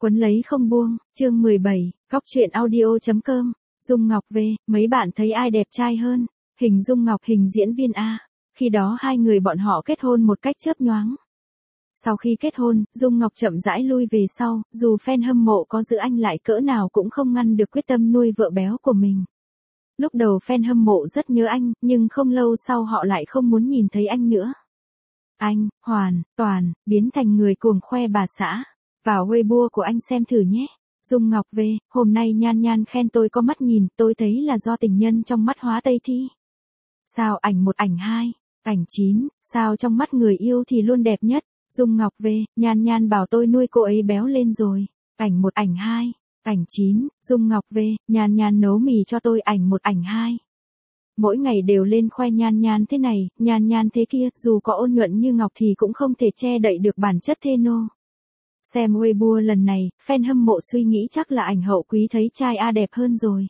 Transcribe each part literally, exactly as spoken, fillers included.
Quấn lấy không buông, chương mười bảy, góc truyện audio.com, Dung Ngọc về, mấy bạn thấy ai đẹp trai hơn? Hình Dung Ngọc, hình diễn viên A. Khi đó hai người bọn họ kết hôn một cách chớp nhoáng. Sau khi kết hôn, Dung Ngọc chậm rãi lui về sau, dù fan hâm mộ có giữ anh lại cỡ nào cũng không ngăn được quyết tâm nuôi vợ béo của mình. Lúc đầu fan hâm mộ rất nhớ anh, nhưng không lâu sau họ lại không muốn nhìn thấy anh nữa. Anh, hoàn, toàn, biến thành người cuồng khoe bà xã. Vào Weibo của anh xem thử nhé. Dung Ngọc về, hôm nay Nhan Nhan khen tôi có mắt nhìn, tôi thấy là do tình nhân trong mắt hóa Tây Thi. Sao ảnh một ảnh hai, ảnh chín, sao trong mắt người yêu thì luôn đẹp nhất. Dung Ngọc về, Nhan Nhan bảo tôi nuôi cô ấy béo lên rồi. Ảnh một ảnh hai, ảnh chín, Dung Ngọc về, Nhan Nhan nấu mì cho tôi ảnh một ảnh hai. Mỗi ngày đều lên khoe Nhan Nhan thế này, Nhan Nhan thế kia, dù có ôn nhuận như ngọc thì cũng không thể che đậy được bản chất thê nô. Xem Weibo lần này, fan hâm mộ suy nghĩ chắc là ảnh Hậu Quý thấy trai A đẹp hơn rồi.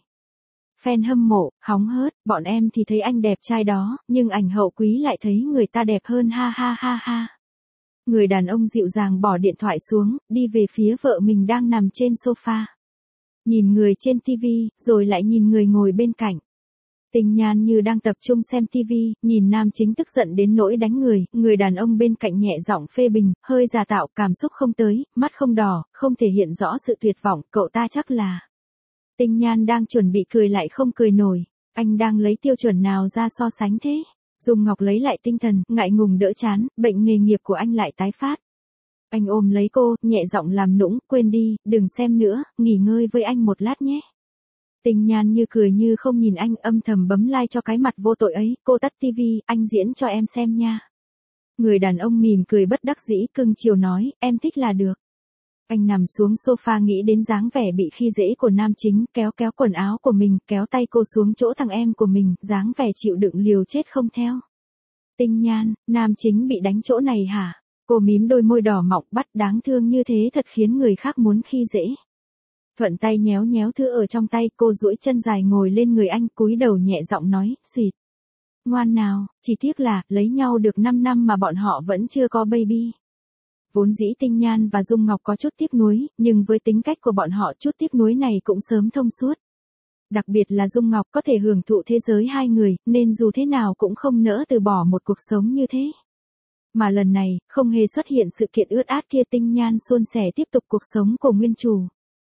Fan hâm mộ, hóng hớt, bọn em thì thấy anh đẹp trai đó, nhưng ảnh Hậu Quý lại thấy người ta đẹp hơn ha ha ha ha. Người đàn ông dịu dàng bỏ điện thoại xuống, đi về phía vợ mình đang nằm trên sofa. Nhìn người trên tivi, rồi lại nhìn người ngồi bên cạnh. Tình Nhan như đang tập trung xem tivi, nhìn nam chính tức giận đến nỗi đánh người, người đàn ông bên cạnh nhẹ giọng phê bình, hơi giả tạo, cảm xúc không tới, mắt không đỏ, không thể hiện rõ sự tuyệt vọng, cậu ta chắc là. Tình Nhan đang chuẩn bị cười lại không cười nổi, anh đang lấy tiêu chuẩn nào ra so sánh thế? Dung Ngọc lấy lại tinh thần, ngại ngùng đỡ chán, bệnh nghề nghiệp của anh lại tái phát. Anh ôm lấy cô, nhẹ giọng làm nũng, quên đi, đừng xem nữa, nghỉ ngơi với anh một lát nhé. Tình Nhan như cười như không nhìn anh, âm thầm bấm like cho cái mặt vô tội ấy, cô tắt tivi, anh diễn cho em xem nha. Người đàn ông mỉm cười bất đắc dĩ, cưng chiều nói, em thích là được. Anh nằm xuống sofa nghĩ đến dáng vẻ bị khi dễ của nam chính, kéo kéo quần áo của mình, kéo tay cô xuống chỗ thằng em của mình, dáng vẻ chịu đựng liều chết không theo. Tình Nhan, nam chính bị đánh chỗ này hả? Cô mím đôi môi đỏ mọng, bắt đáng thương như thế thật khiến người khác muốn khi dễ. Thuận tay nhéo nhéo thứ ở trong tay, cô duỗi chân dài ngồi lên người anh, cúi đầu nhẹ giọng nói, xuyệt. Ngoan nào, chỉ tiếc là, lấy nhau được năm năm mà bọn họ vẫn chưa có baby. Vốn dĩ Tình Nhan và Dung Ngọc có chút tiếc nuối, nhưng với tính cách của bọn họ chút tiếc nuối này cũng sớm thông suốt. Đặc biệt là Dung Ngọc có thể hưởng thụ thế giới hai người, nên dù thế nào cũng không nỡ từ bỏ một cuộc sống như thế. Mà lần này, không hề xuất hiện sự kiện ướt át kia, Tình Nhan suôn sẻ tiếp tục cuộc sống của nguyên chủ.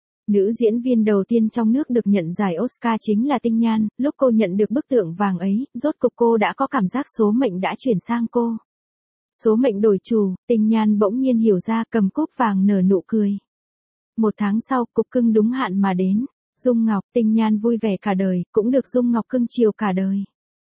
Nữ diễn viên đầu tiên trong nước được nhận giải Oscar chính là Tình Nhan, lúc cô nhận được bức tượng vàng ấy, rốt cục cô đã có cảm giác số mệnh đã chuyển sang cô. Số mệnh đổi chủ, Tình Nhan bỗng nhiên hiểu ra, cầm cúp vàng nở nụ cười. Một tháng sau, cục cưng đúng hạn mà đến. Dung Ngọc, Tình Nhan vui vẻ cả đời, cũng được Dung Ngọc cưng chiều cả đời.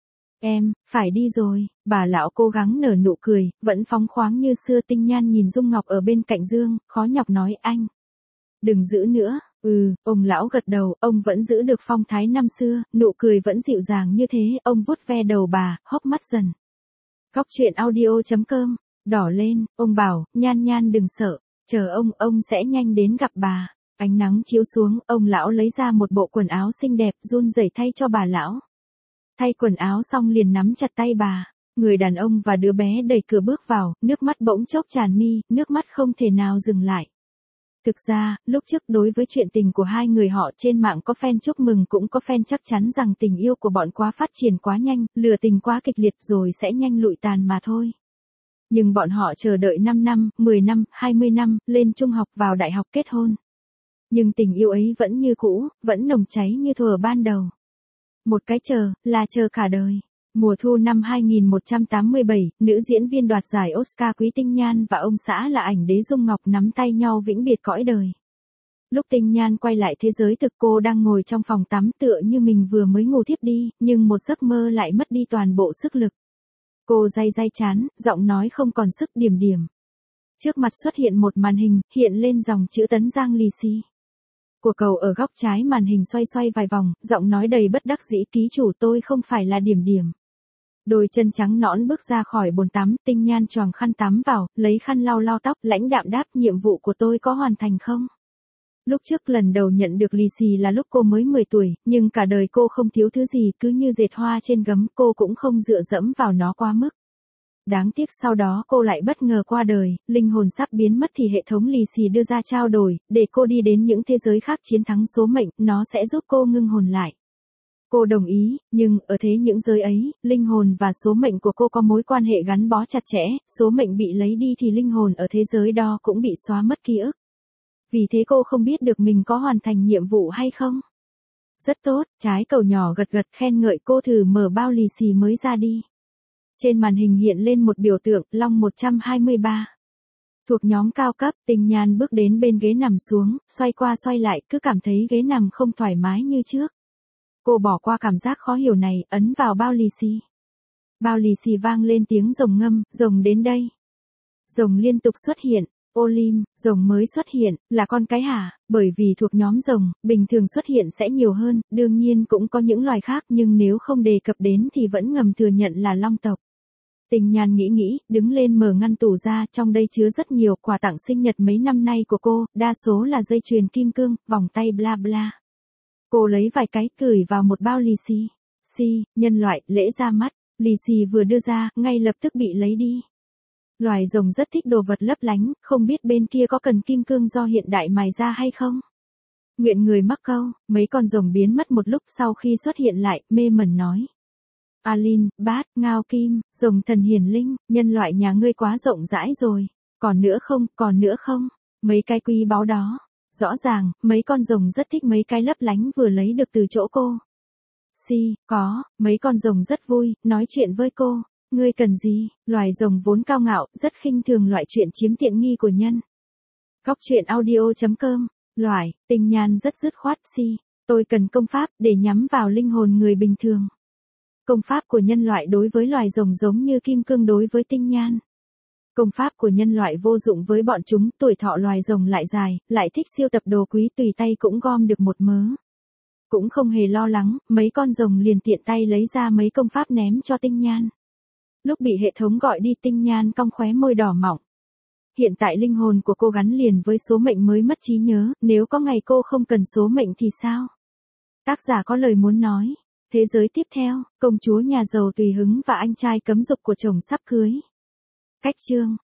Em, phải đi rồi, bà lão cố gắng nở nụ cười, vẫn phóng khoáng như xưa. Tình Nhan nhìn Dung Ngọc ở bên cạnh giường, khó nhọc nói, anh. Đừng giữ nữa. Ừ, ông lão gật đầu, ông vẫn giữ được phong thái năm xưa, nụ cười vẫn dịu dàng như thế, ông vuốt ve đầu bà, hốc mắt dần. Góc truyện audio.com, đỏ lên, ông bảo, Nhan Nhan đừng sợ, chờ ông, ông sẽ nhanh đến gặp bà. Ánh nắng chiếu xuống, ông lão lấy ra một bộ quần áo xinh đẹp, run rẩy thay cho bà lão. Thay quần áo xong liền nắm chặt tay bà, người đàn ông và đứa bé đẩy cửa bước vào, nước mắt bỗng chốc tràn mi, nước mắt không thể nào dừng lại. Thực ra, lúc trước đối với chuyện tình của hai người họ, trên mạng có fan chúc mừng cũng có fan chắc chắn rằng tình yêu của bọn quá phát triển quá nhanh, lửa tình quá kịch liệt rồi sẽ nhanh lụi tàn mà thôi. Nhưng bọn họ chờ đợi năm năm, mười năm, hai mươi năm, lên trung học vào đại học kết hôn. Nhưng tình yêu ấy vẫn như cũ, vẫn nồng cháy như thuở ban đầu. Một cái chờ, là chờ cả đời. Mùa thu năm hai nghìn một trăm tám mươi bảy, nữ diễn viên đoạt giải Oscar Quý Tình Nhan và ông xã là ảnh đế Dung Ngọc nắm tay nhau vĩnh biệt cõi đời. Lúc Tình Nhan quay lại thế giới thực, cô đang ngồi trong phòng tắm tựa như mình vừa mới ngủ thiếp đi, nhưng một giấc mơ lại mất đi toàn bộ sức lực. Cô day day chán, giọng nói không còn sức, điểm điểm. Trước mặt xuất hiện một màn hình, hiện lên dòng chữ Tấn Giang lì xì. Của cầu ở góc trái màn hình xoay xoay vài vòng, giọng nói đầy bất đắc dĩ, ký chủ tôi không phải là điểm điểm. Đôi chân trắng nõn bước ra khỏi bồn tắm, Tình Nhan choàng khăn tắm vào, lấy khăn lau lau tóc, lãnh đạm đáp, nhiệm vụ của tôi có hoàn thành không? Lúc trước lần đầu nhận được lì xì là lúc cô mới mười tuổi, nhưng cả đời cô không thiếu thứ gì, cứ như dệt hoa trên gấm, cô cũng không dựa dẫm vào nó quá mức. Đáng tiếc sau đó cô lại bất ngờ qua đời, linh hồn sắp biến mất thì hệ thống lì xì đưa ra trao đổi, để cô đi đến những thế giới khác chiến thắng số mệnh, nó sẽ giúp cô ngưng hồn lại. Cô đồng ý, nhưng ở thế những giới ấy, linh hồn và số mệnh của cô có mối quan hệ gắn bó chặt chẽ, số mệnh bị lấy đi thì linh hồn ở thế giới đó cũng bị xóa mất ký ức. Vì thế cô không biết được mình có hoàn thành nhiệm vụ hay không. Rất tốt, trái cầu nhỏ gật gật khen ngợi cô thử mở bao lì xì mới ra đi. Trên màn hình hiện lên một biểu tượng, Long một trăm hai mươi ba. Thuộc nhóm cao cấp, Tinh Nhan bước đến bên ghế nằm xuống, xoay qua xoay lại, cứ cảm thấy ghế nằm không thoải mái như trước. Cô bỏ qua cảm giác khó hiểu này, ấn vào bao lì xì. Bao lì xì vang lên tiếng rồng ngâm, rồng đến đây. Rồng liên tục xuất hiện. Olim, rồng mới xuất hiện, là con cái hả? Bởi vì thuộc nhóm rồng, bình thường xuất hiện sẽ nhiều hơn, đương nhiên cũng có những loài khác nhưng nếu không đề cập đến thì vẫn ngầm thừa nhận là long tộc. Tình Nhàn nghĩ nghĩ, đứng lên mở ngăn tủ ra, trong đây chứa rất nhiều quà tặng sinh nhật mấy năm nay của cô, đa số là dây chuyền kim cương, vòng tay bla bla. Cô lấy vài cái, gửi vào một bao lì xì. Si, nhân loại, lễ ra mắt, lì xì vừa đưa ra, ngay lập tức bị lấy đi. Loài rồng rất thích đồ vật lấp lánh, không biết bên kia có cần kim cương do hiện đại mài ra hay không? Nguyện người mắc câu, mấy con rồng biến mất một lúc sau khi xuất hiện lại, mê mẩn nói. Alin, Bát, Ngao Kim, rồng thần hiển linh, nhân loại nhà ngươi quá rộng rãi rồi. Còn nữa không, còn nữa không? Mấy cái quý báu đó. Rõ ràng, mấy con rồng rất thích mấy cái lấp lánh vừa lấy được từ chỗ cô. Si, có, mấy con rồng rất vui, nói chuyện với cô. Ngươi cần gì? Loài rồng vốn cao ngạo, rất khinh thường loại chuyện chiếm tiện nghi của nhân. Góc truyện audio chấm com. Loài, Tình Nhan rất dứt khoát. Si, tôi cần công pháp để nhắm vào linh hồn người bình thường. Công pháp của nhân loại đối với loài rồng giống như kim cương đối với Tinh Nhan. Công pháp của nhân loại vô dụng với bọn chúng, tuổi thọ loài rồng lại dài, lại thích siêu tập đồ quý tùy tay cũng gom được một mớ. Cũng không hề lo lắng, mấy con rồng liền tiện tay lấy ra mấy công pháp ném cho Tinh Nhan. Lúc bị hệ thống gọi đi, Tinh Nhan cong khóe môi đỏ mọng. Hiện tại linh hồn của cô gắn liền với số mệnh mới mất trí nhớ, nếu có ngày cô không cần số mệnh thì sao? Tác giả có lời muốn nói. Thế giới tiếp theo, công chúa nhà giàu tùy hứng và anh trai cấm dục của chồng sắp cưới. Cách chương